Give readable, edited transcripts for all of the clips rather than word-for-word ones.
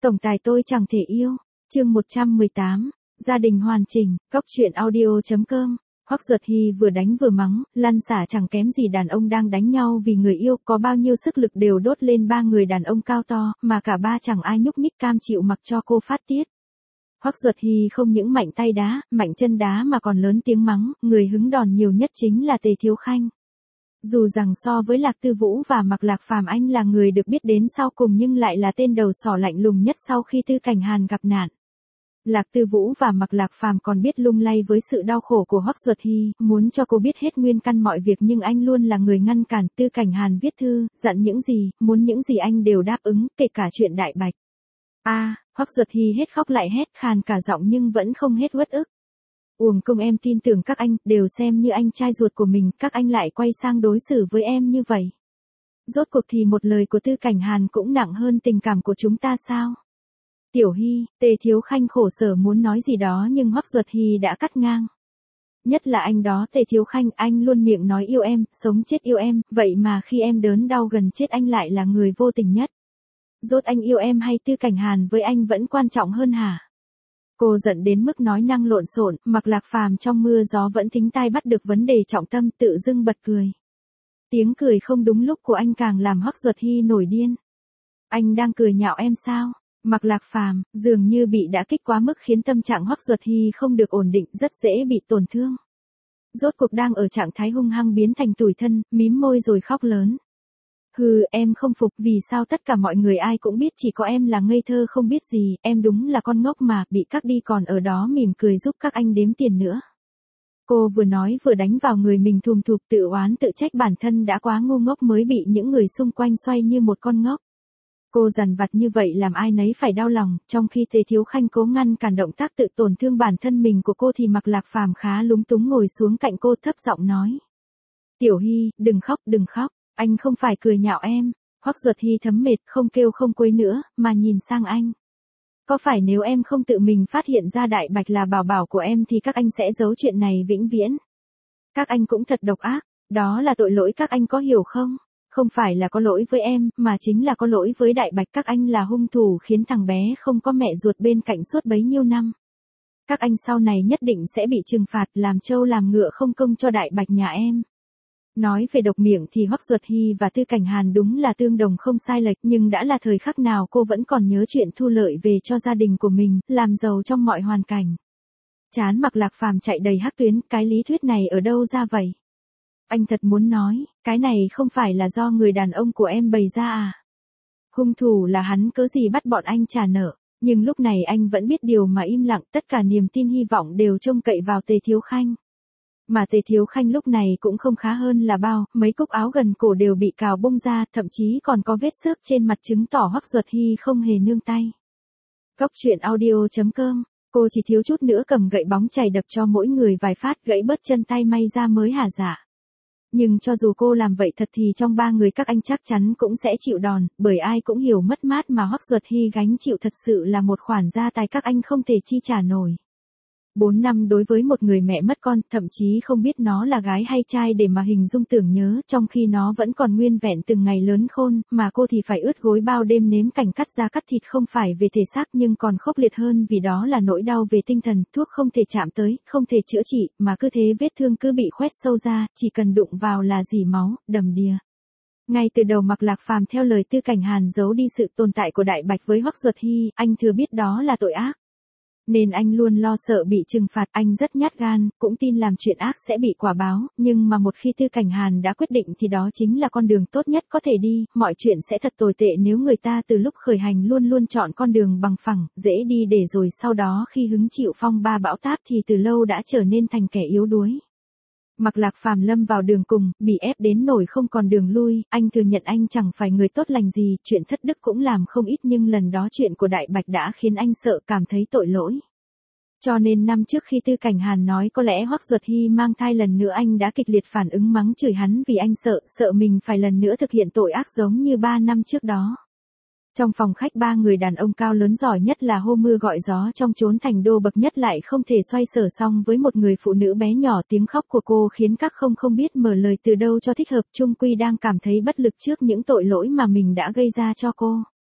Tổng tài tôi chẳng thể yêu. Chương 118. Gia đình hoàn chỉnh. Góc truyện audio.com. Hoắc Duật Hy vừa đánh vừa mắng, lăn xả chẳng kém gì đàn ông đang đánh nhau vì người yêu, có bao nhiêu sức lực đều đốt lên ba người đàn ông cao to, mà cả ba chẳng ai nhúc nhích cam chịu mặc cho cô phát tiết. Hoắc Duật Hy không những mạnh tay đá, mạnh chân đá mà còn lớn tiếng mắng, người hứng đòn nhiều nhất chính là Tề Thiếu Khanh. Dù rằng so với Lạc Tư Vũ và Mạc Lạc Phàm anh là người được biết đến sau cùng nhưng lại là tên đầu sỏ lạnh lùng nhất sau khi Tư Cảnh Hàn gặp nạn. Lạc Tư Vũ và Mạc Lạc Phàm còn biết lung lay với sự đau khổ của Hoắc Duật Hy, muốn cho cô biết hết nguyên căn mọi việc nhưng anh luôn là người ngăn cản. Tư Cảnh Hàn viết thư, dặn những gì, muốn những gì anh đều đáp ứng, kể cả chuyện Đại Bạch. Hoắc Duật Hy hết khóc lại hét, khàn cả giọng nhưng vẫn không hết uất ức. Uổng công em tin tưởng các anh, đều xem như anh trai ruột của mình, các anh lại quay sang đối xử với em như vậy. Rốt cuộc thì một lời của Tư Cảnh Hàn cũng nặng hơn tình cảm của chúng ta sao? Tiểu Hy, Tề Thiếu Khanh khổ sở muốn nói gì đó nhưng Hoắc Duật Hy đã cắt ngang. Nhất là anh đó Tề Thiếu Khanh, anh luôn miệng nói yêu em, sống chết yêu em, vậy mà khi em đớn đau gần chết anh lại là người vô tình nhất. Rốt anh yêu em hay Tư Cảnh Hàn với anh vẫn quan trọng hơn hả? Cô giận đến mức nói năng lộn xộn, Mạc Lạc Phàm trong mưa gió vẫn thính tai bắt được vấn đề trọng tâm, tự dưng bật cười. Tiếng cười không đúng lúc của anh càng làm Hoắc Duật Hy nổi điên. Anh đang cười nhạo em sao? Mạc Lạc Phàm dường như bị đã kích quá mức khiến tâm trạng Hoắc Duật Hy không được ổn định, rất dễ bị tổn thương. Rốt cuộc đang ở trạng thái hung hăng biến thành tủi thân, mím môi rồi khóc lớn. Em không phục, vì sao tất cả mọi người ai cũng biết chỉ có em là ngây thơ không biết gì, em đúng là con ngốc mà, bị các đi còn ở đó mỉm cười giúp các anh đếm tiền nữa. Cô vừa nói vừa đánh vào người mình thùm thụp, tự oán tự trách bản thân đã quá ngu ngốc mới bị những người xung quanh xoay như một con ngốc. Cô dằn vặt như vậy làm ai nấy phải đau lòng, trong khi Tề Thiếu Khanh cố ngăn cản động tác tự tổn thương bản thân mình của cô thì Mạc Lạc Phàm khá lúng túng ngồi xuống cạnh cô thấp giọng nói. Tiểu Hy, đừng khóc, đừng khóc. Anh không phải cười nhạo em. Hoắc Duật Hy thấm mệt, không kêu không quấy nữa, mà nhìn sang anh. Có phải nếu em không tự mình phát hiện ra Đại Bạch là bảo bảo của em thì các anh sẽ giấu chuyện này vĩnh viễn? Các anh cũng thật độc ác, đó là tội lỗi các anh có hiểu không? Không phải là có lỗi với em, mà chính là có lỗi với Đại Bạch, các anh là hung thủ khiến thằng bé không có mẹ ruột bên cạnh suốt bấy nhiêu năm. Các anh sau này nhất định sẽ bị trừng phạt, làm trâu làm ngựa không công cho Đại Bạch nhà em. Nói về độc miệng thì Hoắc Duật Hy và Tư Cảnh Hàn đúng là tương đồng không sai lệch, nhưng đã là thời khắc nào cô vẫn còn nhớ chuyện thu lợi về cho gia đình của mình, làm giàu trong mọi hoàn cảnh. Chán Mạc Lạc Phàm chạy đầy hắc tuyến, cái lý thuyết này ở đâu ra vậy? Anh thật muốn nói, cái này không phải là do người đàn ông của em bày ra à? Hung thủ là hắn, cớ gì bắt bọn anh trả nợ? Nhưng lúc này anh vẫn biết điều mà im lặng, tất cả niềm tin hy vọng đều trông cậy vào Tề Thiếu Khanh. Mà Tề Thiếu Khanh lúc này cũng không khá hơn là bao, mấy cúc áo gần cổ đều bị cào bung ra, thậm chí còn có vết xước trên mặt chứng tỏ Hoắc Duật Hy không hề nương tay. Góc truyện audio.com. Cô chỉ thiếu chút nữa cầm gậy bóng chày đập cho mỗi người vài phát, gãy bớt chân tay may ra mới hả dạ. Nhưng cho dù cô làm vậy thật thì trong ba người các anh chắc chắn cũng sẽ chịu đòn, bởi ai cũng hiểu mất mát mà Hoắc Duật Hy gánh chịu thật sự là một khoản gia tài các anh không thể chi trả nổi. 4 năm đối với một người mẹ mất con, thậm chí không biết nó là gái hay trai để mà hình dung tưởng nhớ, trong khi nó vẫn còn nguyên vẹn từng ngày lớn khôn, mà cô thì phải ướt gối bao đêm nếm cảnh cắt da cắt thịt, không phải về thể xác nhưng còn khốc liệt hơn vì đó là nỗi đau về tinh thần, thuốc không thể chạm tới, không thể chữa trị, mà cứ thế vết thương cứ bị khoét sâu ra, chỉ cần đụng vào là rỉ máu, đầm đìa. Ngay từ đầu Mạc Lạc Phàm theo lời Tư Cảnh Hàn giấu đi sự tồn tại của Đại Bạch với Hoắc Duật Hy, anh thừa biết đó là tội ác. Nên anh luôn lo sợ bị trừng phạt, anh rất nhát gan, cũng tin làm chuyện ác sẽ bị quả báo, nhưng mà một khi Tư Cảnh Hàn đã quyết định thì đó chính là con đường tốt nhất có thể đi, mọi chuyện sẽ thật tồi tệ nếu người ta từ lúc khởi hành luôn luôn chọn con đường bằng phẳng, dễ đi để rồi sau đó khi hứng chịu phong ba bão táp thì từ lâu đã trở nên thành kẻ yếu đuối. Mạc Lạc Phàm lâm vào đường cùng, bị ép đến nỗi không còn đường lui, anh thừa nhận anh chẳng phải người tốt lành gì, chuyện thất đức cũng làm không ít nhưng lần đó chuyện của Đại Bạch đã khiến anh sợ, cảm thấy tội lỗi. Cho nên năm trước khi Tư Cảnh Hàn nói có lẽ Hoắc Duật Hy mang thai lần nữa anh đã kịch liệt phản ứng mắng chửi hắn vì anh sợ mình phải lần nữa thực hiện tội ác giống như 3 năm trước đó. Trong phòng khách ba người đàn ông cao lớn giỏi nhất là hô mưa gọi gió trong chốn thành đô bậc nhất lại không thể xoay sở xong với một người phụ nữ bé nhỏ, tiếng khóc của cô khiến các không biết mở lời từ đâu cho thích hợp, chung quy đang cảm thấy bất lực trước những tội lỗi mà mình đã gây ra cho cô.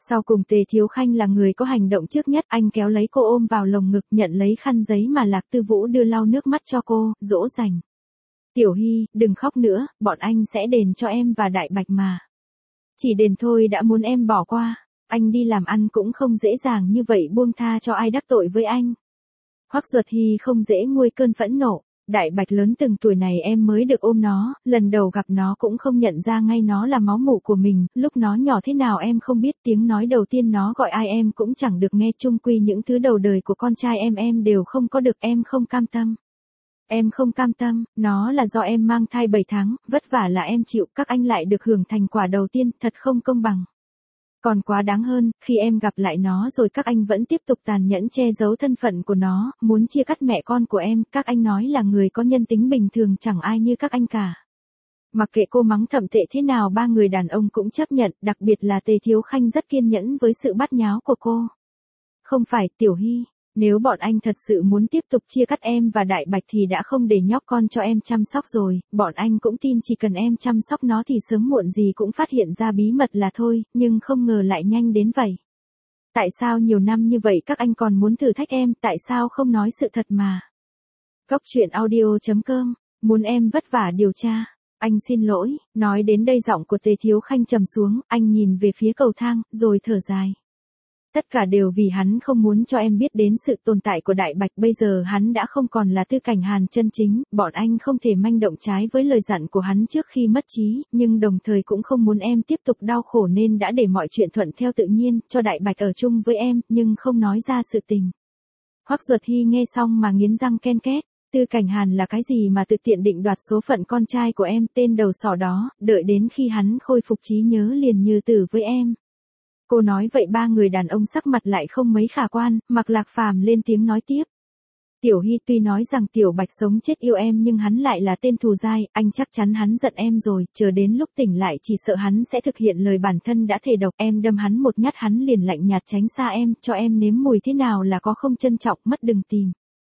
Sau cùng Tề Thiếu Khanh là người có hành động trước nhất, anh kéo lấy cô ôm vào lồng ngực, nhận lấy khăn giấy mà Lạc Tư Vũ đưa lau nước mắt cho cô, dỗ dành. Tiểu Hy, đừng khóc nữa, bọn anh sẽ đền cho em và Đại Bạch mà. Chỉ đền thôi đã muốn em bỏ qua, anh đi làm ăn cũng không dễ dàng như vậy buông tha cho ai đắc tội với anh. Hoắc Duật Hy không dễ nguôi cơn phẫn nộ. Đại Bạch lớn từng tuổi này em mới được ôm nó, lần đầu gặp nó cũng không nhận ra ngay nó là máu mủ của mình, lúc nó nhỏ thế nào em không biết, tiếng nói đầu tiên nó gọi ai em cũng chẳng được nghe, chung quy những thứ đầu đời của con trai em đều không có được, em không cam tâm. Em không cam tâm, nó là do em mang thai 7 tháng, vất vả là em chịu, các anh lại được hưởng thành quả đầu tiên, thật không công bằng. Còn quá đáng hơn, khi em gặp lại nó rồi các anh vẫn tiếp tục tàn nhẫn che giấu thân phận của nó, muốn chia cắt mẹ con của em, các anh nói là người có nhân tính bình thường chẳng ai như các anh cả. Mặc kệ cô mắng thậm tệ thế nào ba người đàn ông cũng chấp nhận, đặc biệt là Tề Thiếu Khanh rất kiên nhẫn với sự bắt nháo của cô. Không phải, Tiểu Hy, nếu bọn anh thật sự muốn tiếp tục chia cắt em và Đại Bạch thì đã không để nhóc con cho em chăm sóc rồi, bọn anh cũng tin chỉ cần em chăm sóc nó thì sớm muộn gì cũng phát hiện ra bí mật là thôi, nhưng không ngờ lại nhanh đến vậy. Tại sao nhiều năm như vậy các anh còn muốn thử thách em, tại sao không nói sự thật mà? Cốc truyện audio.com, muốn em vất vả điều tra. Anh xin lỗi, nói đến đây giọng của Tề Thiếu Khanh trầm xuống, anh nhìn về phía cầu thang, rồi thở dài. Tất cả đều vì hắn không muốn cho em biết đến sự tồn tại của Đại Bạch, bây giờ hắn đã không còn là Tư Cảnh Hàn chân chính, bọn anh không thể manh động trái với lời dặn của hắn trước khi mất trí, nhưng đồng thời cũng không muốn em tiếp tục đau khổ nên đã để mọi chuyện thuận theo tự nhiên, cho Đại Bạch ở chung với em, nhưng không nói ra sự tình. Hoắc Duật Hy nghe xong mà nghiến răng ken két, Tư Cảnh Hàn là cái gì mà tự tiện định đoạt số phận con trai của em, tên đầu sỏ đó, đợi đến khi hắn khôi phục trí nhớ liền như tử với em. Cô nói vậy ba người đàn ông sắc mặt lại không mấy khả quan, Mạc Lạc Phàm lên tiếng nói tiếp. Tiểu Hy tuy nói rằng Tiểu Bạch sống chết yêu em nhưng hắn lại là tên thù dai, anh chắc chắn hắn giận em rồi, chờ đến lúc tỉnh lại chỉ sợ hắn sẽ thực hiện lời bản thân đã thề độc, em đâm hắn một nhát hắn liền lạnh nhạt tránh xa em, cho em nếm mùi thế nào là có không trân trọng, mất đừng tìm.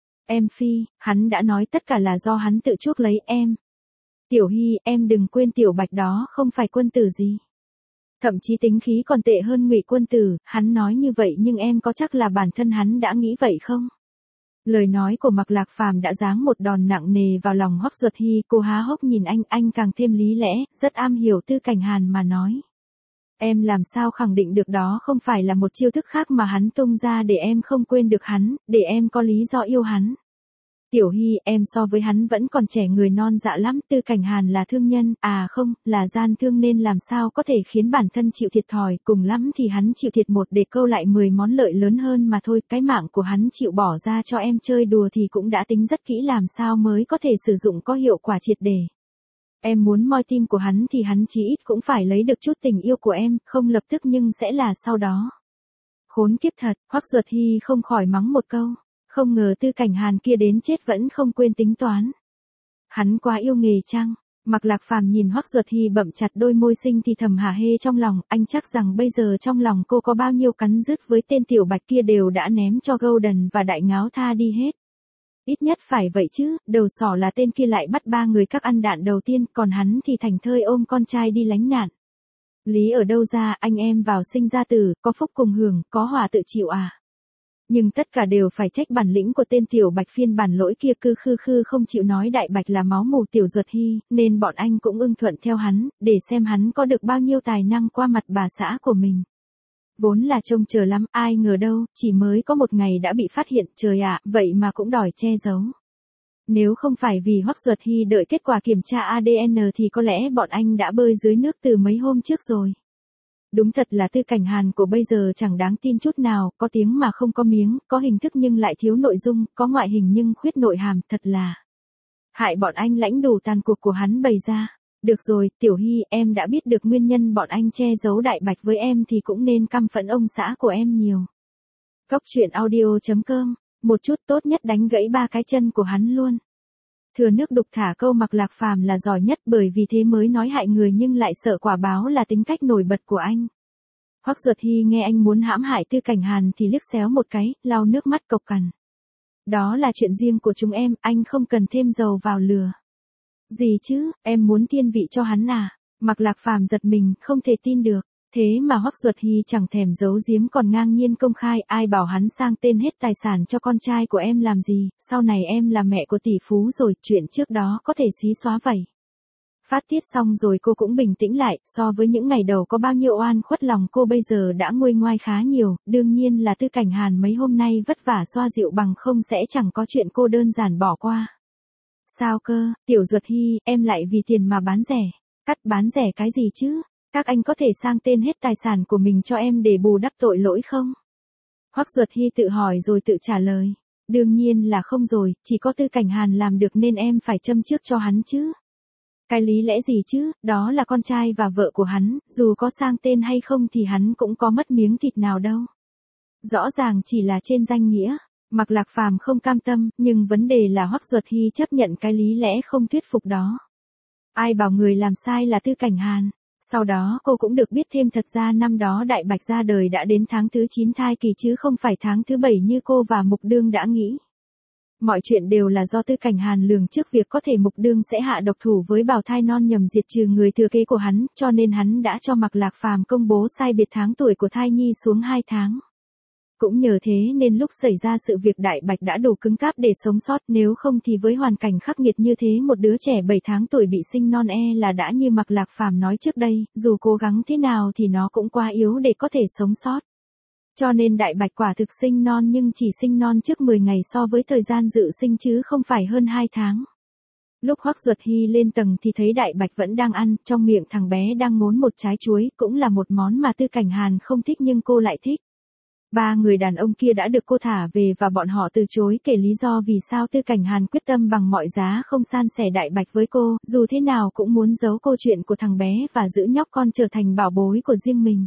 Em phi, hắn đã nói tất cả là do hắn tự chuốc lấy em. Tiểu Hy, em đừng quên Tiểu Bạch đó không phải quân tử gì. Thậm chí tính khí còn tệ hơn Ngụy quân tử, hắn nói như vậy nhưng em có chắc là bản thân hắn đã nghĩ vậy không? Lời nói của Mạc Lạc Phàm đã giáng một đòn nặng nề vào lòng Hoắc Duật Hy, cô há hốc nhìn anh càng thêm lý lẽ, rất am hiểu Tư Cảnh Hàn mà nói. Em làm sao khẳng định được đó không phải là một chiêu thức khác mà hắn tung ra để em không quên được hắn, để em có lý do yêu hắn. Tiểu Hy, em so với hắn vẫn còn trẻ người non dạ lắm, Tư Cảnh Hàn là thương nhân, à không, là gian thương nên làm sao có thể khiến bản thân chịu thiệt thòi, cùng lắm thì hắn chịu thiệt một để câu lại 10 món lợi lớn hơn mà thôi, cái mạng của hắn chịu bỏ ra cho em chơi đùa thì cũng đã tính rất kỹ làm sao mới có thể sử dụng có hiệu quả triệt để. Em muốn moi tim của hắn thì hắn chí ít cũng phải lấy được chút tình yêu của em, không lập tức nhưng sẽ là sau đó. Khốn kiếp thật, Hoắc Duật Hy không khỏi mắng một câu. Không ngờ Tư Cảnh Hàn kia đến chết vẫn không quên tính toán. Hắn quá yêu nghề chăng? Mạc Lạc Phàm nhìn Hoắc Duật Hy bậm chặt đôi môi xinh thì thầm hả hê trong lòng, anh chắc rằng bây giờ trong lòng cô có bao nhiêu cắn rứt với tên Tiểu Bạch kia đều đã ném cho Golden và Đại Ngáo tha đi hết. Ít nhất phải vậy chứ, đầu sỏ là tên kia lại bắt ba người các ăn đạn đầu tiên, còn hắn thì thành thơi ôm con trai đi lánh nạn. Lý ở đâu ra, anh em vào sinh ra tử, có phúc cùng hưởng, có họa tự chịu à? Nhưng tất cả đều phải trách bản lĩnh của tên Tiểu Bạch phiên bản lỗi kia, cứ khư không chịu nói Đại Bạch là máu mù Tiểu Duật Hy, nên bọn anh cũng ưng thuận theo hắn, để xem hắn có được bao nhiêu tài năng qua mặt bà xã của mình. Vốn là trông chờ lắm, ai ngờ đâu, chỉ mới có một ngày đã bị phát hiện, trời ạ, vậy mà cũng đòi che giấu. Nếu không phải vì Hoắc Duật Hy đợi kết quả kiểm tra ADN thì có lẽ bọn anh đã bơi dưới nước từ mấy hôm trước rồi. Đúng thật là Tư Cảnh Hàn của bây giờ chẳng đáng tin chút nào, có tiếng mà không có miếng, có hình thức nhưng lại thiếu nội dung, có ngoại hình nhưng khuyết nội hàm, thật là hại bọn anh lãnh đủ tàn cuộc của hắn bày ra. Được rồi, Tiểu Hy, em đã biết được nguyên nhân bọn anh che giấu Đại Bạch với em thì cũng nên căm phẫn ông xã của em nhiều. Cốc truyện audio.com, một chút tốt nhất đánh gãy ba cái chân của hắn luôn. Thừa nước đục thả câu Mạc Lạc Phàm là giỏi nhất, bởi vì thế mới nói hại người nhưng lại sợ quả báo là tính cách nổi bật của anh. Hoắc Duật Hy nghe anh muốn hãm hại Tư Cảnh Hàn thì liếc xéo một cái, lau nước mắt cộc cằn. Đó là chuyện riêng của chúng em, anh không cần thêm dầu vào lửa. Gì chứ, em muốn thiên vị cho hắn à? Mạc Lạc Phàm giật mình, không thể tin được. Thế mà Hoắc Duật Hy chẳng thèm giấu giếm còn ngang nhiên công khai, ai bảo hắn sang tên hết tài sản cho con trai của em làm gì, sau này em là mẹ của tỷ phú rồi, chuyện trước đó có thể xí xóa vậy. Phát tiết xong rồi cô cũng bình tĩnh lại, so với những ngày đầu có bao nhiêu oan khuất lòng cô bây giờ đã nguôi ngoai khá nhiều, đương nhiên là Tư Cảnh Hàn mấy hôm nay vất vả xoa dịu bằng không sẽ chẳng có chuyện cô đơn giản bỏ qua. Sao cơ, Tiểu Duật Hy, em lại vì tiền mà bán rẻ. Cắt bán rẻ cái gì chứ? Các anh có thể sang tên hết tài sản của mình cho em để bù đắp tội lỗi không? Hoắc Duật Hy tự hỏi rồi tự trả lời. Đương nhiên là không rồi, chỉ có Tư Cảnh Hàn làm được nên em phải châm trước cho hắn chứ. Cái lý lẽ gì chứ, đó là con trai và vợ của hắn, dù có sang tên hay không thì hắn cũng có mất miếng thịt nào đâu. Rõ ràng chỉ là trên danh nghĩa. Mạc Lạc Phàm không cam tâm, nhưng vấn đề là Hoắc Duật Hy chấp nhận cái lý lẽ không thuyết phục đó. Ai bảo người làm sai là Tư Cảnh Hàn. Sau đó cô cũng được biết thêm thật ra năm đó Đại Bạch ra đời đã đến tháng thứ 9 thai kỳ chứ không phải tháng thứ 7 như cô và Mục Đương đã nghĩ. Mọi chuyện đều là do Tư Cảnh Hàn lường trước việc có thể Mục Đương sẽ hạ độc thủ với bào thai non nhằm diệt trừ người thừa kế của hắn, cho nên hắn đã cho Mạc Lạc Phàm công bố sai biệt tháng tuổi của thai nhi xuống 2 tháng. Cũng nhờ thế nên lúc xảy ra sự việc Đại Bạch đã đủ cứng cáp để sống sót, nếu không thì với hoàn cảnh khắc nghiệt như thế một đứa trẻ 7 tháng tuổi bị sinh non là đã như Mạc Lạc Phàm nói trước đây, dù cố gắng thế nào thì nó cũng quá yếu để có thể sống sót. Cho nên Đại Bạch quả thực sinh non nhưng chỉ sinh non trước 10 ngày so với thời gian dự sinh chứ không phải hơn 2 tháng. Lúc Hoắc Duật Hy lên tầng thì thấy Đại Bạch vẫn đang ăn, trong miệng thằng bé đang ngốn một trái chuối, cũng là một món mà Tư Cảnh Hàn không thích nhưng cô lại thích. Ba người đàn ông kia đã được cô thả về và bọn họ từ chối kể lý do vì sao Tư Cảnh Hàn quyết tâm bằng mọi giá không san sẻ Đại Bạch với cô, dù thế nào cũng muốn giấu câu chuyện của thằng bé và giữ nhóc con trở thành bảo bối của riêng mình.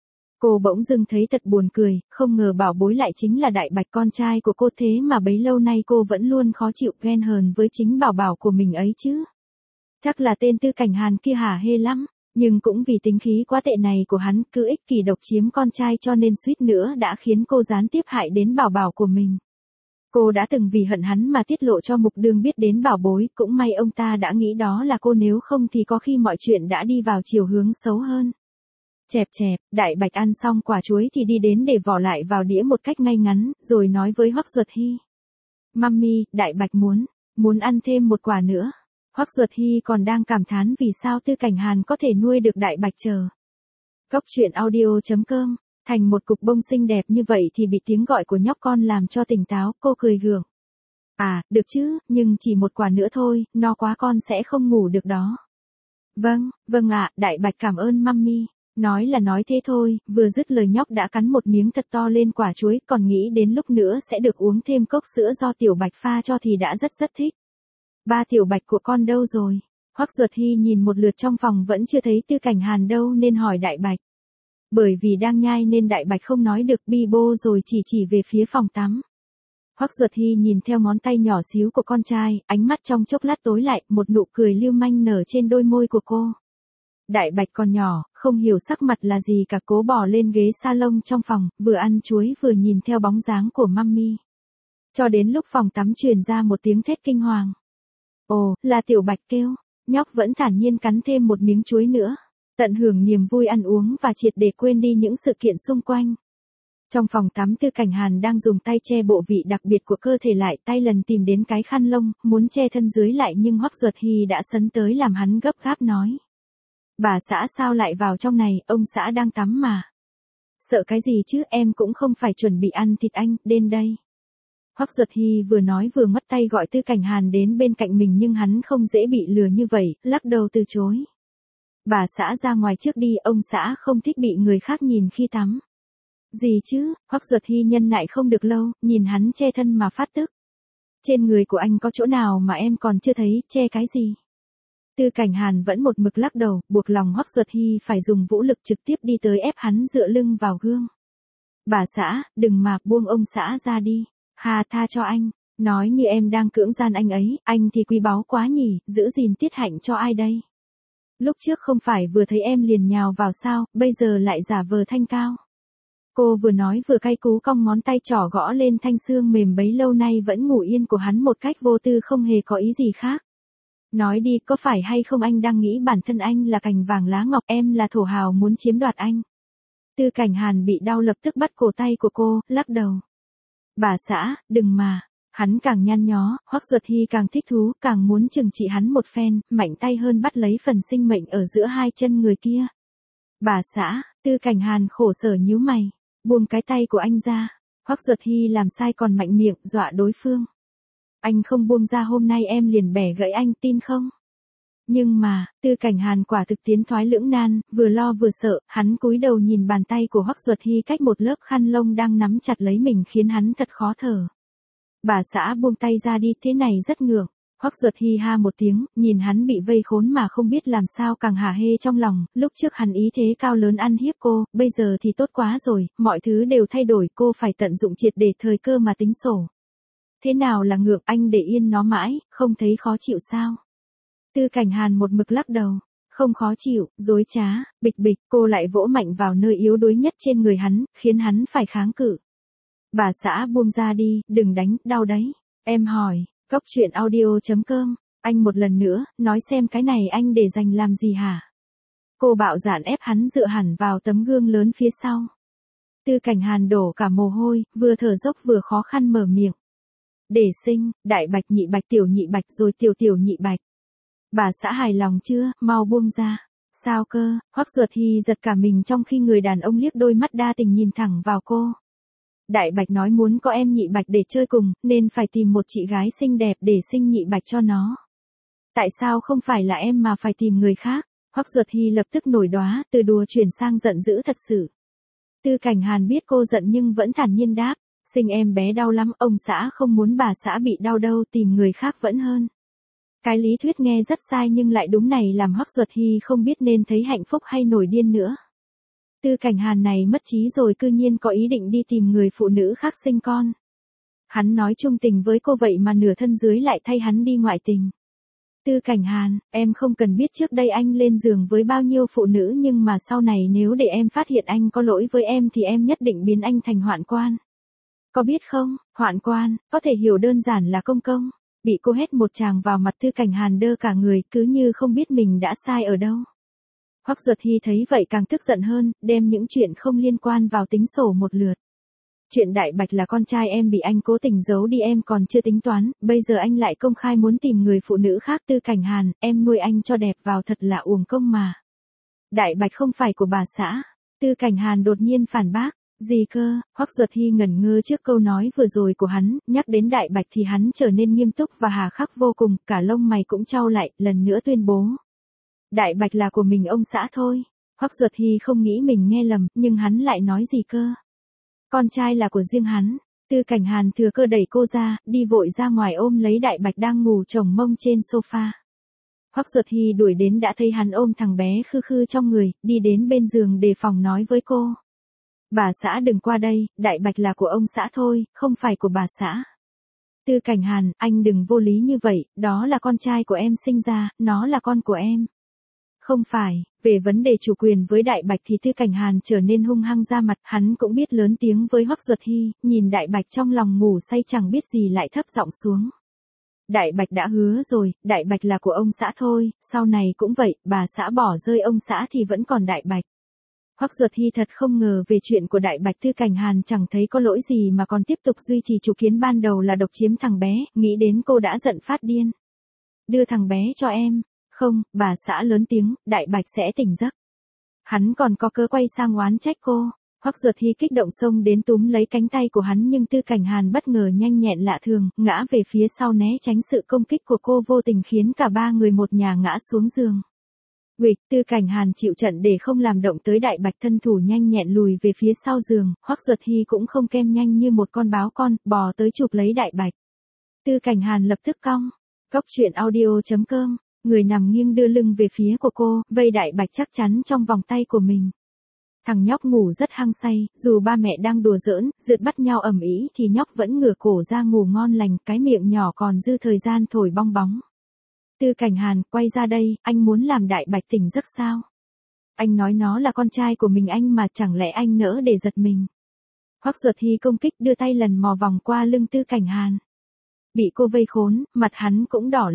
Cô bỗng dưng thấy thật buồn cười, không ngờ bảo bối lại chính là Đại Bạch con trai của cô, thế mà bấy lâu nay cô vẫn luôn khó chịu ghen hờn với chính bảo bảo của mình ấy chứ. Chắc là tên Tư Cảnh Hàn kia hả hê lắm. Nhưng cũng vì tính khí quá tệ này của hắn, cứ ích kỷ độc chiếm con trai cho nên suýt nữa đã khiến cô gián tiếp hại đến bảo bảo của mình. Cô đã từng vì hận hắn mà tiết lộ cho Mục Đương biết đến bảo bối, cũng may ông ta đã nghĩ đó là cô, nếu không thì có khi mọi chuyện đã đi vào chiều hướng xấu hơn. Chẹp chẹp, Đại Bạch ăn xong quả chuối thì đi đến để vỏ lại vào đĩa một cách ngay ngắn, rồi nói với Hoắc Duật Hy. Mummy, Đại Bạch muốn ăn thêm một quả nữa. Hoắc Duật Hy còn đang cảm thán vì sao Tư Cảnh Hàn có thể nuôi được Đại Bạch chờ. Cốc truyện audio.com, thành một cục bông xinh đẹp như vậy thì bị tiếng gọi của nhóc con làm cho tỉnh táo, cô cười gượng. À, được chứ, nhưng chỉ một quả nữa thôi, no quá con sẽ không ngủ được đó. Vâng ạ, Đại Bạch cảm ơn mummy. Nói là nói thế thôi, vừa dứt lời nhóc đã cắn một miếng thật to lên quả chuối, còn nghĩ đến lúc nữa sẽ được uống thêm cốc sữa do Tiểu Bạch pha cho thì đã rất thích. Ba Tiểu Bạch của con đâu rồi? Hoắc Duật Hy nhìn một lượt trong phòng vẫn chưa thấy Tư Cảnh Hàn đâu nên hỏi Đại Bạch. Bởi vì đang nhai nên Đại Bạch không nói được bi bô rồi chỉ về phía phòng tắm. Hoắc Duật Hy nhìn theo ngón tay nhỏ xíu của con trai, ánh mắt trong chốc lát tối lại, một nụ cười lưu manh nở trên đôi môi của cô. Đại Bạch còn nhỏ, không hiểu sắc mặt là gì cả, cố bò lên ghế salon trong phòng, vừa ăn chuối vừa nhìn theo bóng dáng của mummy. Cho đến lúc phòng tắm truyền ra một tiếng thét kinh hoàng. Ồ, là Tiểu Bạch kêu, nhóc vẫn thản nhiên cắn thêm một miếng chuối nữa, tận hưởng niềm vui ăn uống và triệt để quên đi những sự kiện xung quanh. Trong phòng tắm Tư Cảnh Hàn đang dùng tay che bộ vị đặc biệt của cơ thể lại, tay lần tìm đến cái khăn lông, muốn che thân dưới lại nhưng Hoắc Duật Hy đã sấn tới làm hắn gấp gáp nói. Bà xã sao lại vào trong này, ông xã đang tắm mà. Sợ cái gì chứ, em cũng không phải chuẩn bị ăn thịt anh, đến đây. Hoắc Duật Hy vừa nói vừa ngoắt tay gọi Tư Cảnh Hàn đến bên cạnh mình nhưng hắn không dễ bị lừa như vậy, lắc đầu từ chối. Bà xã ra ngoài trước đi, ông xã không thích bị người khác nhìn khi tắm. Gì chứ, Hoắc Duật Hy nhân nại không được lâu, nhìn hắn che thân mà phát tức. Trên người của anh có chỗ nào mà em còn chưa thấy, che cái gì? Tư Cảnh Hàn vẫn một mực lắc đầu, buộc lòng Hoắc Duật Hy phải dùng vũ lực trực tiếp đi tới ép hắn dựa lưng vào gương. Bà xã, đừng mà, buông ông xã ra đi. Hà, tha cho anh. Nói như em đang cưỡng gian anh ấy, anh thì quý báu quá nhỉ, giữ gìn tiết hạnh cho ai đây? Lúc trước không phải vừa thấy em liền nhào vào sao, bây giờ lại giả vờ thanh cao. Cô vừa nói vừa cay cú cong ngón tay trỏ gõ lên thanh xương mềm bấy lâu nay vẫn ngủ yên của hắn một cách vô tư không hề có ý gì khác. Nói đi, có phải hay không anh đang nghĩ bản thân anh là cành vàng lá ngọc, em là thổ hào muốn chiếm đoạt anh? Tư Cảnh Hàn bị đau lập tức bắt cổ tay của cô, lắc đầu. Bà xã, đừng mà. Hắn càng nhăn nhó, Hoắc Duật Hy càng thích thú, càng muốn trừng trị hắn một phen, mạnh tay hơn bắt lấy phần sinh mệnh ở giữa hai chân người kia. Bà xã, Tư Cảnh Hàn khổ sở nhíu mày, buông cái tay của anh ra. Hoắc Duật Hy làm sai còn mạnh miệng dọa đối phương. Anh không buông ra hôm nay em liền bẻ gãy anh, tin không? Nhưng mà, Tư Cảnh Hàn quả thực tiến thoái lưỡng nan, vừa lo vừa sợ, hắn cúi đầu nhìn bàn tay của Hoắc Duật Hy cách một lớp khăn lông đang nắm chặt lấy mình khiến hắn thật khó thở. Bà xã buông tay ra đi, thế này rất ngượng. Hoắc Duật Hy ha một tiếng, nhìn hắn bị vây khốn mà không biết làm sao càng hả hê trong lòng, lúc trước hắn ý thế cao lớn ăn hiếp cô, bây giờ thì tốt quá rồi, mọi thứ đều thay đổi, cô phải tận dụng triệt để thời cơ mà tính sổ. Thế nào là ngượng, anh để yên nó mãi, không thấy khó chịu sao? Tư Cảnh Hàn một mực lắc đầu, không khó chịu, dối trá, bịch bịch, cô lại vỗ mạnh vào nơi yếu đuối nhất trên người hắn, khiến hắn phải kháng cự. Bà xã buông ra đi, đừng đánh, đau đấy. Em hỏi, Cóc Truyện Audio.com, anh một lần nữa, nói xem cái này anh để dành làm gì hả? Cô bạo dạn ép hắn dựa hẳn vào tấm gương lớn phía sau. Tư Cảnh Hàn đổ cả mồ hôi, vừa thở dốc vừa khó khăn mở miệng. Để sinh, đại bạch nhị bạch tiểu nhị bạch rồi tiểu tiểu nhị bạch. Bà xã hài lòng chưa, mau buông ra. Sao cơ? Hoắc Duật Hy giật cả mình trong khi người đàn ông liếc đôi mắt đa tình nhìn thẳng vào cô. Đại bạch nói muốn có em nhị bạch để chơi cùng, nên phải tìm một chị gái xinh đẹp để sinh nhị bạch cho nó. Tại sao không phải là em mà phải tìm người khác? Hoắc Duật Hy lập tức nổi đoá, từ đùa chuyển sang giận dữ thật sự. Tư Cảnh Hàn biết cô giận nhưng vẫn thản nhiên đáp, sinh em bé đau lắm, ông xã không muốn bà xã bị đau đâu, tìm người khác vẫn hơn. Cái lý thuyết nghe rất sai nhưng lại đúng này làm Hoắc Duật Hy không biết nên thấy hạnh phúc hay nổi điên nữa. Tư Cảnh Hàn này mất trí rồi, cư nhiên có ý định đi tìm người phụ nữ khác sinh con. Hắn nói chung tình với cô vậy mà nửa thân dưới lại thay hắn đi ngoại tình. Tư Cảnh Hàn, em không cần biết trước đây anh lên giường với bao nhiêu phụ nữ nhưng mà sau này nếu để em phát hiện anh có lỗi với em thì em nhất định biến anh thành hoạn quan. Có biết không, hoạn quan, có thể hiểu đơn giản là công công. Bị cô hét một tràng vào mặt, Tư Cảnh Hàn đơ cả người, cứ như không biết mình đã sai ở đâu. Hoắc Duật Hy thấy vậy càng tức giận hơn, đem những chuyện không liên quan vào tính sổ một lượt. Chuyện đại bạch là con trai em bị anh cố tình giấu đi em còn chưa tính toán, bây giờ anh lại công khai muốn tìm người phụ nữ khác. Tư Cảnh Hàn, em nuôi anh cho đẹp vào thật là uổng công mà. Đại bạch không phải của bà xã. Tư Cảnh Hàn đột nhiên phản bác. Gì cơ? Hoắc Duật Hy ngẩn ngơ trước câu nói vừa rồi của hắn, nhắc đến đại bạch thì hắn trở nên nghiêm túc và hà khắc vô cùng, cả lông mày cũng chau lại, lần nữa tuyên bố. Đại bạch là của mình ông xã thôi. Hoắc Duật Hy không nghĩ mình nghe lầm, nhưng hắn lại nói gì cơ? Con trai là của riêng hắn. Tư Cảnh Hàn thừa cơ đẩy cô ra, đi vội ra ngoài ôm lấy đại bạch đang ngủ chồng mông trên sofa. Hoắc Duật Hy đuổi đến đã thấy hắn ôm thằng bé khư khư trong người, đi đến bên giường đề phòng nói với cô. Bà xã đừng qua đây, đại bạch là của ông xã thôi, không phải của bà xã. Tư Cảnh Hàn, anh đừng vô lý như vậy, đó là con trai của em sinh ra, nó là con của em. Không phải, về vấn đề chủ quyền với đại bạch thì Tư Cảnh Hàn trở nên hung hăng ra mặt, hắn cũng biết lớn tiếng với Hoắc Duật Hy, nhìn đại bạch trong lòng ngủ say chẳng biết gì lại thấp giọng xuống. Đại bạch đã hứa rồi, đại bạch là của ông xã thôi, sau này cũng vậy, bà xã bỏ rơi ông xã thì vẫn còn đại bạch. Hoắc Duật Hy thật không ngờ về chuyện của đại bạch. Tư Cảnh Hàn chẳng thấy có lỗi gì mà còn tiếp tục duy trì chủ kiến ban đầu là độc chiếm thằng bé, nghĩ đến cô đã giận phát điên. Đưa thằng bé cho em. Không, bà xã lớn tiếng, đại bạch sẽ tỉnh giấc. Hắn còn có cớ quay sang oán trách cô. Hoắc Duật Hy kích động xông đến túm lấy cánh tay của hắn nhưng Tư Cảnh Hàn bất ngờ nhanh nhẹn lạ thường, ngã về phía sau né tránh sự công kích của cô, vô tình khiến cả ba người một nhà ngã xuống giường. Uịch, Tư Cảnh Hàn chịu trận để không làm động tới đại bạch, thân thủ nhanh nhẹn lùi về phía sau giường, Hoắc Duật Hy cũng không kem nhanh như một con báo con, bò tới chụp lấy đại bạch. Tư Cảnh Hàn lập tức cong. Cóc Truyện Audio.com, người nằm nghiêng đưa lưng về phía của cô, vây đại bạch chắc chắn trong vòng tay của mình. Thằng nhóc ngủ rất hăng say, dù ba mẹ đang đùa giỡn, rượt bắt nhau ầm ĩ thì nhóc vẫn ngửa cổ ra ngủ ngon lành, cái miệng nhỏ còn dư thời gian thổi bong bóng. Tư Cảnh Hàn, quay ra đây, anh muốn làm đại bạch tỉnh giấc sao? Anh nói nó là con trai của mình anh mà, chẳng lẽ anh nỡ để giật mình? Hoắc Duật Hy công kích đưa tay lần mò vòng qua lưng Tư Cảnh Hàn. Bị cô vây khốn, mặt hắn cũng đỏ lên.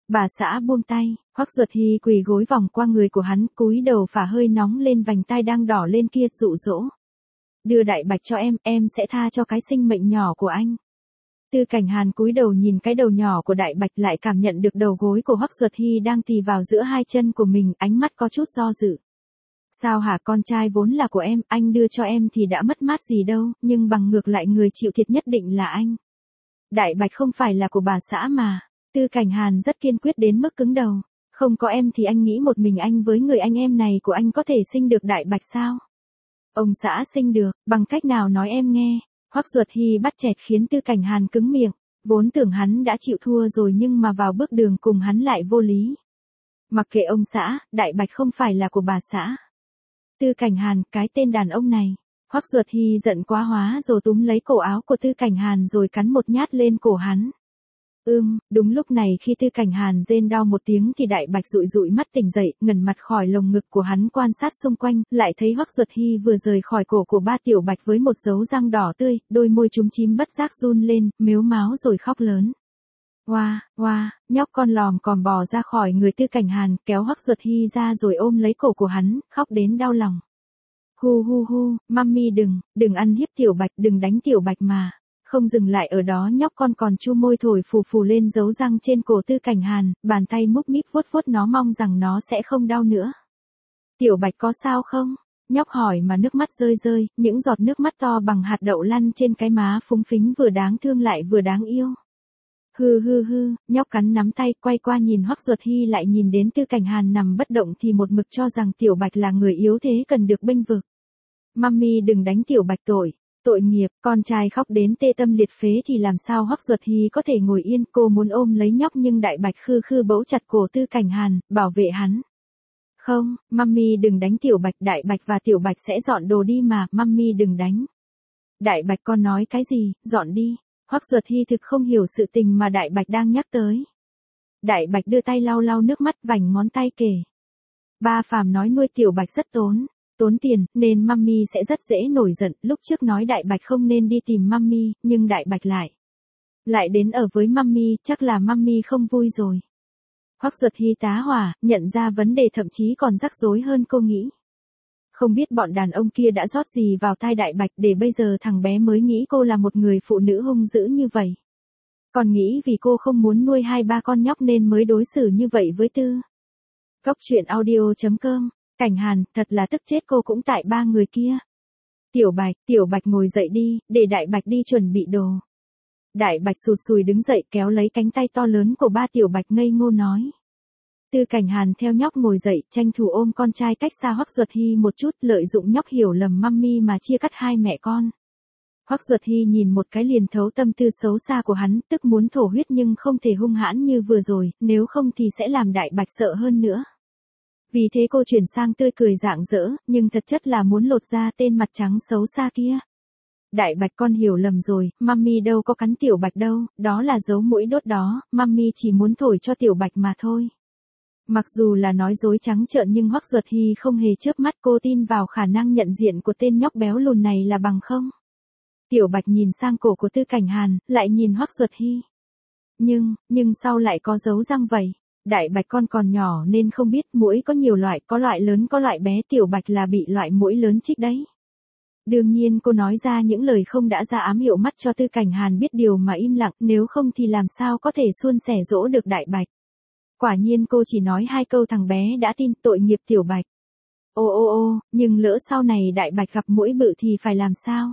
Bà xã buông tay, Hoắc Duật Hy quỳ gối vòng qua người của hắn, cúi đầu phả hơi nóng lên vành tai đang đỏ lên kia, dụ dỗ. Đưa Đại Bạch cho em sẽ tha cho cái sinh mệnh nhỏ của anh. Tư Cảnh Hàn cúi đầu nhìn cái đầu nhỏ của Đại Bạch, lại cảm nhận được đầu gối của Hoắc Duật Hy đang tì vào giữa hai chân của mình, ánh mắt có chút do dự. Sao hả, con trai vốn là của em, anh đưa cho em thì đã mất mát gì đâu, nhưng bằng ngược lại người chịu thiệt nhất định là anh. Đại Bạch không phải là của bà xã mà. Tư Cảnh Hàn rất kiên quyết đến mức cứng đầu. Không có em thì anh nghĩ một mình anh với người anh em này của anh có thể sinh được Đại Bạch sao? Ông xã sinh được, bằng cách nào nói em nghe. Hoắc Duật Hy bắt chẹt khiến Tư Cảnh Hàn cứng miệng. Vốn tưởng hắn đã chịu thua rồi nhưng mà vào bước đường cùng hắn lại vô lý. Mặc kệ ông xã, Đại Bạch không phải là của bà xã. Tư Cảnh Hàn, cái tên đàn ông này. Hoắc Duật Hy giận quá hóa rồi túm lấy cổ áo của Tư Cảnh Hàn rồi cắn một nhát lên cổ hắn. Đúng lúc này khi Tư Cảnh Hàn rên đau một tiếng thì Đại Bạch dụi dụi mắt tỉnh dậy, ngẩng mặt khỏi lồng ngực của hắn quan sát xung quanh, lại thấy Hoắc Duật Hy vừa rời khỏi cổ của ba Tiểu Bạch với một dấu răng đỏ tươi, đôi môi chúm chím bất giác run lên, mếu máo rồi khóc lớn. Oa, nhóc con lòm còm bò ra khỏi người Tư Cảnh Hàn, kéo Hoắc Duật Hy ra rồi ôm lấy cổ của hắn, khóc đến đau lòng. Hu, mami đừng ăn hiếp Tiểu Bạch, đừng đánh Tiểu Bạch mà. Không dừng lại ở đó, nhóc con còn chu môi thổi phù lên dấu răng trên cổ Tư Cảnh Hàn, bàn tay múc míp vuốt nó, mong rằng nó sẽ không đau nữa. Tiểu Bạch có sao không? Nhóc hỏi mà nước mắt rơi, những giọt nước mắt to bằng hạt đậu lăn trên cái má phúng phính vừa đáng thương lại vừa đáng yêu. Hư, nhóc cắn nắm tay, quay qua nhìn Hoắc Duật Hy, lại nhìn đến Tư Cảnh Hàn nằm bất động thì một mực cho rằng Tiểu Bạch là người yếu thế cần được bênh vực. Mami đừng đánh Tiểu Bạch tội nghiệp, con trai khóc đến tê tâm liệt phế thì làm sao Hoắc Duật Hy có thể ngồi yên, cô muốn ôm lấy nhóc nhưng Đại Bạch khư bấu chặt cổ Tư Cảnh Hàn, bảo vệ hắn. Không, mami đừng đánh Tiểu Bạch, Đại Bạch và Tiểu Bạch sẽ dọn đồ đi mà, mami đừng đánh. Đại Bạch con nói cái gì, dọn đi. Hoắc Duật Hy thực không hiểu sự tình mà Đại Bạch đang nhắc tới. Đại Bạch đưa tay lau nước mắt, vành ngón tay kể. Ba Phàm nói nuôi Tiểu Bạch rất tốn tiền, nên mami sẽ rất dễ nổi giận, lúc trước nói Đại Bạch không nên đi tìm mami, nhưng Đại Bạch lại đến ở với mami, chắc là mami không vui rồi. Hoắc Duật Hy tá hỏa, nhận ra vấn đề thậm chí còn rắc rối hơn cô nghĩ. Không biết bọn đàn ông kia đã rót gì vào tai Đại Bạch để bây giờ thằng bé mới nghĩ cô là một người phụ nữ hung dữ như vậy. Còn nghĩ vì cô không muốn nuôi 2-3 con nhóc nên mới đối xử như vậy với Tư. Góc truyện audio.com. Cảnh Hàn, thật là tức chết cô cũng tại ba người kia. Tiểu Bạch ngồi dậy đi, để Đại Bạch đi chuẩn bị đồ. Đại Bạch sụt sùi đứng dậy, kéo lấy cánh tay to lớn của ba Tiểu Bạch, ngây ngô nói. Tư Cảnh Hàn theo nhóc ngồi dậy, tranh thủ ôm con trai cách xa Hoắc Duật Hy một chút, lợi dụng nhóc hiểu lầm mami mà chia cắt hai mẹ con. Hoắc Duật Hy nhìn một cái liền thấu tâm tư xấu xa của hắn, tức muốn thổ huyết nhưng không thể hung hãn như vừa rồi, nếu không thì sẽ làm Đại Bạch sợ hơn nữa. Vì thế cô chuyển sang tươi cười rạng rỡ, nhưng thật chất là muốn lột ra tên mặt trắng xấu xa kia. Đại Bạch con hiểu lầm rồi, mami đâu có cắn Tiểu Bạch đâu, đó là dấu mũi đốt đó, mami chỉ muốn thổi cho Tiểu Bạch mà thôi. Mặc dù là nói dối trắng trợn nhưng Hoắc Duật Hy không hề chớp mắt, cô tin vào khả năng nhận diện của tên nhóc béo lùn này là bằng không. Tiểu Bạch nhìn sang cổ của Tư Cảnh Hàn, lại nhìn Hoắc Duật Hy. Nhưng sau lại có dấu răng vậy. Đại Bạch con còn nhỏ nên không biết muỗi có nhiều loại, có loại lớn có loại bé, Tiểu Bạch là bị loại muỗi lớn chích đấy. Đương nhiên cô nói ra những lời không đã ra ám hiệu mắt cho Tư Cảnh Hàn biết điều mà im lặng, nếu không thì làm sao có thể suôn sẻ dỗ được Đại Bạch. Quả nhiên cô chỉ nói 2 câu thằng bé đã tin, tội nghiệp Tiểu Bạch. Nhưng lỡ sau này Đại Bạch gặp muỗi bự thì phải làm sao?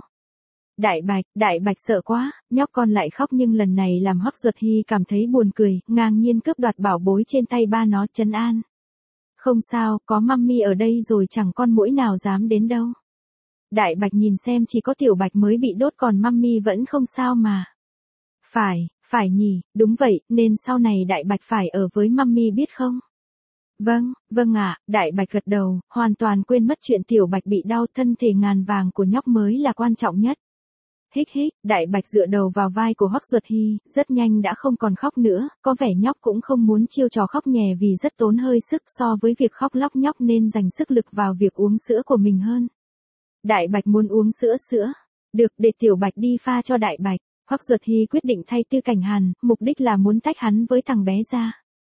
Đại Bạch sợ quá, nhóc con lại khóc nhưng lần này làm Hoắc Duật Hy cảm thấy buồn cười, ngang nhiên cướp đoạt bảo bối trên tay ba nó, trấn an. Không sao, có mami ở đây rồi chẳng con muỗi nào dám đến đâu. Đại Bạch nhìn xem chỉ có Tiểu Bạch mới bị đốt còn mami vẫn không sao mà. Phải nhỉ, đúng vậy, nên sau này Đại Bạch phải ở với mami biết không? Vâng ạ, Đại Bạch gật đầu, hoàn toàn quên mất chuyện Tiểu Bạch bị đau, thân thể ngàn vàng của nhóc mới là quan trọng nhất. Hích, Đại Bạch dựa đầu vào vai của Hoắc Duật Hy, rất nhanh đã không còn khóc nữa, có vẻ nhóc cũng không muốn chiêu trò khóc nhè vì rất tốn hơi sức so với việc khóc lóc nhóc nên dành sức lực vào việc uống sữa của mình hơn. Đại Bạch muốn uống sữa. Được, để Tiểu Bạch đi pha cho Đại Bạch. Hoắc Duật Hy quyết định thay Tư Cảnh Hàn, mục đích là muốn tách hắn với thằng bé ra.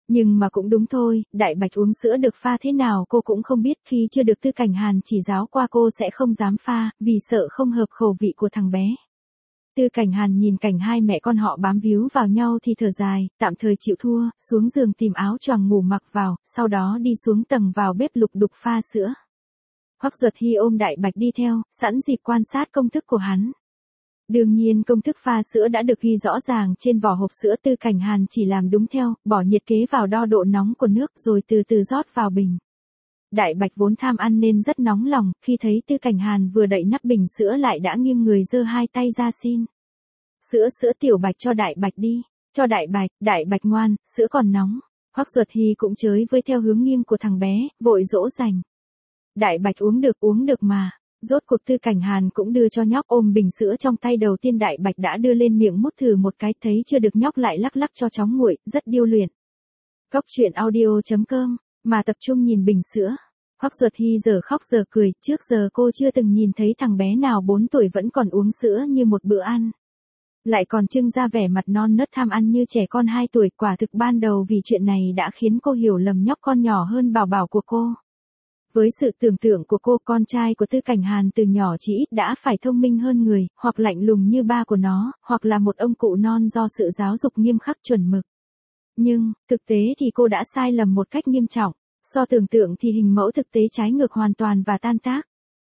Nhưng mà cũng đúng thôi, Đại Bạch uống sữa được pha thế nào cô cũng không biết, khi chưa được Tư Cảnh Hàn chỉ giáo qua cô sẽ không dám pha, vì sợ không hợp khẩu vị của thằng bé. Tư Cảnh Hàn nhìn cảnh hai mẹ con họ bám víu vào nhau thì thở dài, tạm thời chịu thua, xuống giường tìm áo choàng ngủ mặc vào, sau đó đi xuống tầng vào bếp lục đục pha sữa. Hoắc Duật Hy ôm Đại Bạch đi theo, sẵn dịp quan sát công thức của hắn. Đương nhiên công thức pha sữa đã được ghi rõ ràng trên vỏ hộp sữa. Tư Cảnh Hàn chỉ làm đúng theo, bỏ nhiệt kế vào đo độ nóng của nước rồi từ từ rót vào bình. Đại Bạch vốn tham ăn nên rất nóng lòng, khi thấy Tư Cảnh Hàn vừa đậy nắp bình sữa lại đã nghiêng người giơ hai tay ra xin. Sữa sữa Tiểu Bạch cho Đại Bạch đi, cho Đại Bạch ngoan, sữa còn nóng. Hoắc Duật Hy cũng chới với theo hướng nghiêng của thằng bé, vội dỗ dành. Đại Bạch uống được mà. Rốt cuộc Tư Cảnh Hàn cũng đưa cho nhóc ôm bình sữa trong tay, đầu tiên Đại Bạch đã đưa lên miệng mút thử một cái, thấy chưa được nhóc lại lắc lắc cho chóng nguội, rất điêu luyện. Cóc truyện audio.com, mà tập trung nhìn bình sữa. Hoắc Duật Hy giờ khóc giờ cười, trước giờ cô chưa từng nhìn thấy thằng bé nào 4 tuổi vẫn còn uống sữa như một bữa ăn. Lại còn trưng ra vẻ mặt non nớt tham ăn như trẻ con 2 tuổi, quả thực ban đầu vì chuyện này đã khiến cô hiểu lầm nhóc con nhỏ hơn bảo bảo của cô. Với sự tưởng tượng của cô, con trai của Tư Cảnh Hàn từ nhỏ chỉ ít đã phải thông minh hơn người, hoặc lạnh lùng như ba của nó, hoặc là một ông cụ non do sự giáo dục nghiêm khắc chuẩn mực. Nhưng, thực tế thì cô đã sai lầm một cách nghiêm trọng, so tưởng tượng thì hình mẫu thực tế trái ngược hoàn toàn và tan tác.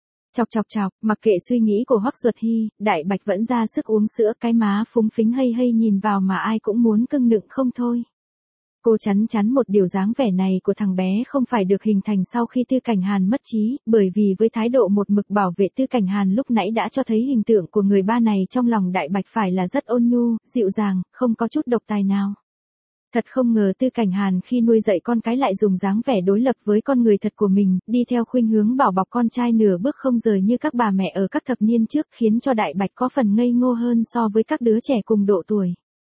Chọc, mặc kệ suy nghĩ của Hoắc Duật Hy, Đại Bạch vẫn ra sức uống sữa, cái má phúng phính hây nhìn vào mà ai cũng muốn cưng nựng không thôi. Cô chắn một điều dáng vẻ này của thằng bé không phải được hình thành sau khi Tư Cảnh Hàn mất trí, bởi vì với thái độ một mực bảo vệ Tư Cảnh Hàn lúc nãy đã cho thấy hình tượng của người ba này trong lòng Đại Bạch phải là rất ôn nhu, dịu dàng, không có chút độc tài nào. Thật không ngờ Tư Cảnh Hàn khi nuôi dạy con cái lại dùng dáng vẻ đối lập với con người thật của mình, đi theo khuynh hướng bảo bọc con trai nửa bước không rời như các bà mẹ ở các thập niên trước, khiến cho Đại Bạch có phần ngây ngô hơn so với các đứa trẻ cùng độ tuổi.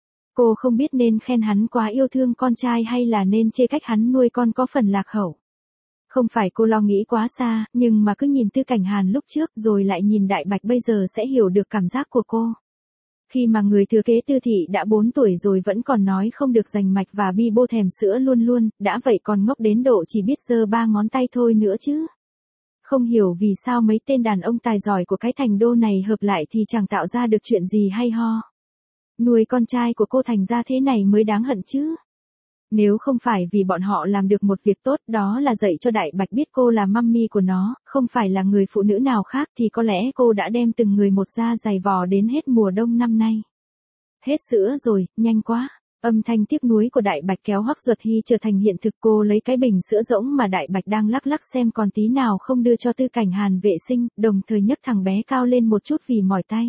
Cô không biết nên khen hắn quá yêu thương con trai hay là nên chê cách hắn nuôi con có phần lạc hậu. Không phải cô lo nghĩ quá xa, nhưng mà cứ nhìn Tư Cảnh Hàn lúc trước rồi lại nhìn Đại Bạch bây giờ sẽ hiểu được cảm giác của cô. Khi mà người thừa kế Tư thị đã 4 tuổi rồi vẫn còn nói không được rành mạch và bi bô thèm sữa luôn, đã vậy còn ngốc đến độ chỉ biết giơ 3 ngón tay thôi nữa chứ. Không hiểu vì sao mấy tên đàn ông tài giỏi của cái thành đô này hợp lại thì chẳng tạo ra được chuyện gì hay ho. Nuôi con trai của cô thành ra thế này mới đáng hận chứ. Nếu không phải vì bọn họ làm được một việc tốt, đó là dạy cho Đại Bạch biết cô là mummy của nó, không phải là người phụ nữ nào khác, thì có lẽ cô đã đem từng người một ra giày vò đến hết mùa đông năm nay. Hết sữa rồi, nhanh quá. Âm thanh tiếc nuối của Đại Bạch kéo Hoắc Duật Hy trở thành hiện thực. Cô lấy cái bình sữa rỗng mà Đại Bạch đang lắc lắc xem còn tí nào không đưa cho Tư Cảnh Hàn vệ sinh, đồng thời nhấc thằng bé cao lên một chút vì mỏi tay.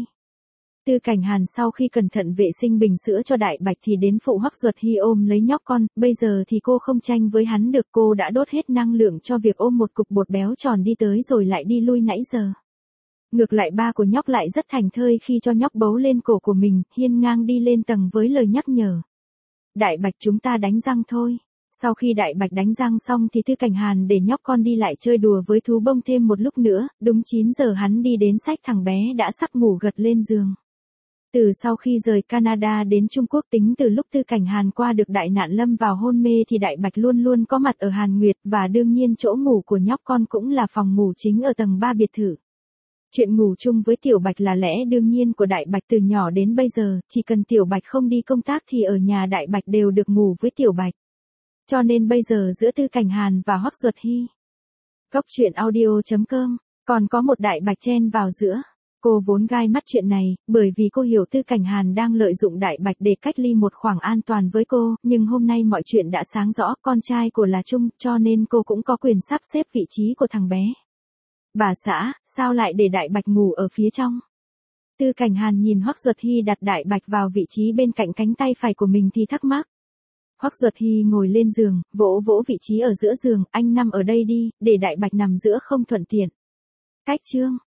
Tư Cảnh Hàn sau khi cẩn thận vệ sinh bình sữa cho Đại Bạch thì đến phụ Hoắc Duật Hy ôm lấy nhóc con, bây giờ thì cô không tranh với hắn được, cô đã đốt hết năng lượng cho việc ôm một cục bột béo tròn đi tới rồi lại đi lui nãy giờ. Ngược lại ba của nhóc lại rất thành thơi khi cho nhóc bấu lên cổ của mình, hiên ngang đi lên tầng với lời nhắc nhở. Đại Bạch chúng ta đánh răng thôi. Sau khi Đại Bạch đánh răng xong thì Tư Cảnh Hàn để nhóc con đi lại chơi đùa với thú bông thêm một lúc nữa, đúng 9 giờ hắn đi đến xách thằng bé đã sắp ngủ gật lên giường. Từ sau khi rời Canada đến Trung Quốc, tính từ lúc Tư Cảnh Hàn qua được đại nạn lâm vào hôn mê thì Đại Bạch luôn luôn có mặt ở Hàn Nguyệt, và đương nhiên chỗ ngủ của nhóc con cũng là phòng ngủ chính ở tầng 3 biệt thự. Chuyện ngủ chung với Tiểu Bạch là lẽ đương nhiên của Đại Bạch từ nhỏ đến bây giờ, chỉ cần Tiểu Bạch không đi công tác thì ở nhà Đại Bạch đều được ngủ với Tiểu Bạch. Cho nên bây giờ giữa Tư Cảnh Hàn và Hoắc Duật Hy, Cóc truyện audio.com, còn có một Đại Bạch chen vào giữa. Cô vốn gai mắt chuyện này, bởi vì cô hiểu Tư Cảnh Hàn đang lợi dụng Đại Bạch để cách ly một khoảng an toàn với cô, nhưng hôm nay mọi chuyện đã sáng rõ, con trai của là Trung, cho nên cô cũng có quyền sắp xếp vị trí của thằng bé. Bà xã, sao lại để Đại Bạch ngủ ở phía trong? Tư Cảnh Hàn nhìn Hoắc Duật Hy đặt Đại Bạch vào vị trí bên cạnh cánh tay phải của mình thì thắc mắc. Hoắc Duật Hy ngồi lên giường, vỗ vỗ vị trí ở giữa giường, anh nằm ở đây đi, để Đại Bạch nằm giữa không thuận tiện. Cách chương.